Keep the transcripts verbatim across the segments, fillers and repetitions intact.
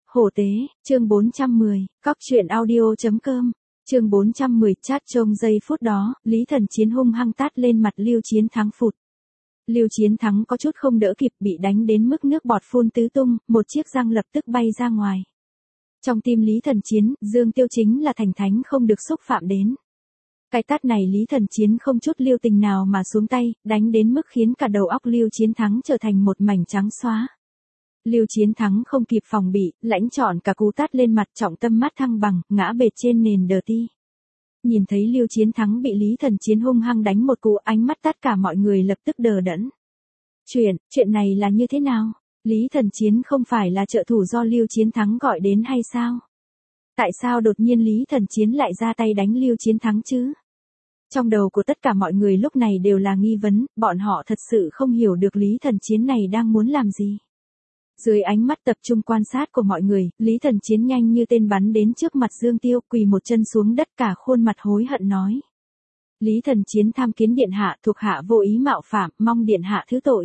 Hổ tế, chương bốn trăm mười, cóc truyện audio.com, chương bốn trăm mười, chat trong giây phút đó, Lý Thần Chiến hung hăng tát lên mặt Lưu Chiến Thắng phụt. Lưu Chiến Thắng có chút không đỡ kịp, bị đánh đến mức nước bọt phun tứ tung, một chiếc răng lập tức bay ra ngoài. Trong tim Lý Thần Chiến, Dương Tiêu chính là thành thánh không được xúc phạm đến. Cái tát này Lý Thần Chiến không chút lưu tình nào mà xuống tay, đánh đến mức khiến cả đầu óc Lưu Chiến Thắng trở thành một mảnh trắng xóa. Lưu Chiến Thắng không kịp phòng bị, lãnh trọn cả cú tát lên mặt, trọng tâm mắt thăng bằng, ngã bệt trên nền đờ ti. Nhìn thấy Lưu Chiến Thắng bị Lý Thần Chiến hung hăng đánh một cú, ánh mắt tất cả mọi người lập tức đờ đẫn. Chuyện, chuyện này là như thế nào? Lý Thần Chiến không phải là trợ thủ do Lưu Chiến Thắng gọi đến hay sao? Tại sao đột nhiên Lý Thần Chiến lại ra tay đánh Lưu Chiến Thắng chứ? Trong đầu của tất cả mọi người lúc này đều là nghi vấn, bọn họ thật sự không hiểu được Lý Thần Chiến này đang muốn làm gì. Dưới ánh mắt tập trung quan sát của mọi người, Lý Thần Chiến nhanh như tên bắn đến trước mặt Dương Tiêu, quỳ một chân xuống đất, cả khuôn mặt hối hận nói. Lý Thần Chiến tham kiến điện hạ, thuộc hạ vô ý mạo phạm, mong điện hạ thứ tội.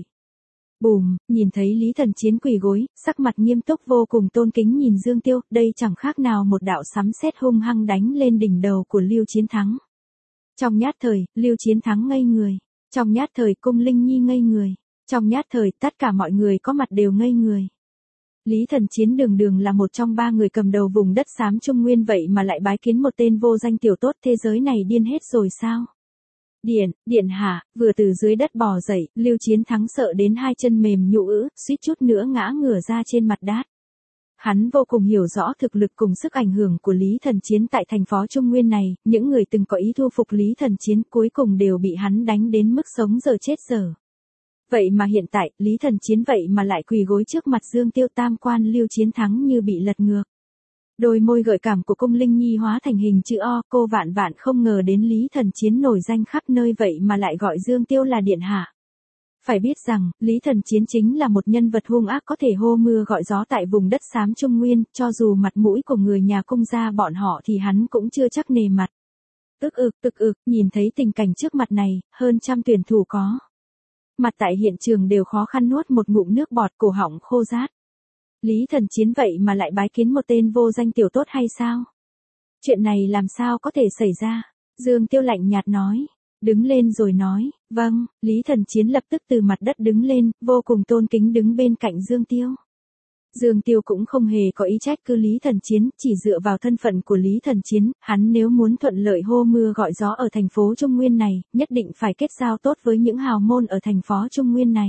Bùm, nhìn thấy Lý Thần Chiến quỳ gối, sắc mặt nghiêm túc vô cùng tôn kính nhìn Dương Tiêu, đây chẳng khác nào một đạo sấm sét hung hăng đánh lên đỉnh đầu của Lưu Chiến Thắng. Trong nhát thời, Lưu Chiến Thắng ngây người. Trong nhát thời, Cung Linh Nhi ngây người. Trong nhát thời, tất cả mọi người có mặt đều ngây người. Lý Thần Chiến đường đường là một trong ba người cầm đầu vùng đất xám Trung Nguyên, vậy mà lại bái kiến một tên vô danh tiểu tốt, thế giới này điên hết rồi sao? Điện, điện hạ, vừa từ dưới đất bò dậy, Lưu Chiến Thắng sợ đến hai chân mềm nhũn ứ, suýt chút nữa ngã ngửa ra trên mặt đát. Hắn vô cùng hiểu rõ thực lực cùng sức ảnh hưởng của Lý Thần Chiến tại thành phố Trung Nguyên này, những người từng có ý thu phục Lý Thần Chiến cuối cùng đều bị hắn đánh đến mức sống giờ chết giờ. Vậy mà hiện tại, Lý Thần Chiến vậy mà lại quỳ gối trước mặt Dương Tiêu, tam quan Lưu Chiến Thắng như bị lật ngược. Đôi môi gợi cảm của Cung Linh Nhi hóa thành hình chữ O, cô vạn vạn không ngờ đến Lý Thần Chiến nổi danh khắp nơi vậy mà lại gọi Dương Tiêu là điện hạ. Phải biết rằng, Lý Thần Chiến chính là một nhân vật hung ác có thể hô mưa gọi gió tại vùng đất xám Trung Nguyên, cho dù mặt mũi của người nhà Cung gia bọn họ thì hắn cũng chưa chắc nề mặt. Tức ực, tức ực, nhìn thấy tình cảnh trước mặt này, hơn trăm tuyển thủ có mặt tại hiện trường đều khó khăn nuốt một ngụm nước bọt, cổ họng khô rát. Lý Thần Chiến vậy mà lại bái kiến một tên vô danh tiểu tốt hay sao? Chuyện này làm sao có thể xảy ra? Dương Tiêu lạnh nhạt nói. Đứng lên rồi nói, vâng, Lý Thần Chiến lập tức từ mặt đất đứng lên, vô cùng tôn kính đứng bên cạnh Dương Tiêu. Dương Tiêu cũng không hề có ý trách cứ Lý Thần Chiến, chỉ dựa vào thân phận của Lý Thần Chiến, hắn nếu muốn thuận lợi hô mưa gọi gió ở thành phố Trung Nguyên này, nhất định phải kết giao tốt với những hào môn ở thành phố Trung Nguyên này.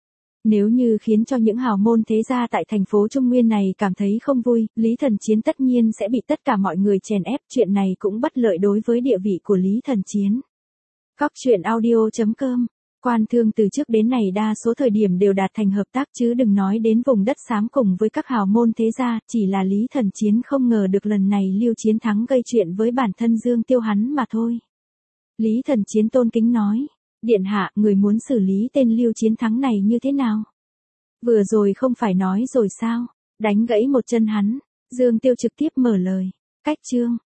Nếu như khiến cho những hào môn thế gia tại thành phố Trung Nguyên này cảm thấy không vui, Lý Thần Chiến tất nhiên sẽ bị tất cả mọi người chèn ép, chuyện này cũng bất lợi đối với địa vị của Lý Thần Chiến. Cóc truyện audio.com, quan thương từ trước đến nay đa số thời điểm đều đạt thành hợp tác chứ đừng nói đến vùng đất xám cùng với các hào môn thế gia, chỉ là Lý Thần Chiến không ngờ được lần này Lưu Chiến Thắng gây chuyện với bản thân Dương Tiêu hắn mà thôi. Lý Thần Chiến tôn kính nói, điện hạ, người muốn xử lý tên Lưu Chiến Thắng này như thế nào? Vừa rồi không phải nói rồi sao, đánh gãy một chân hắn. Dương Tiêu trực tiếp mở lời, cách chương,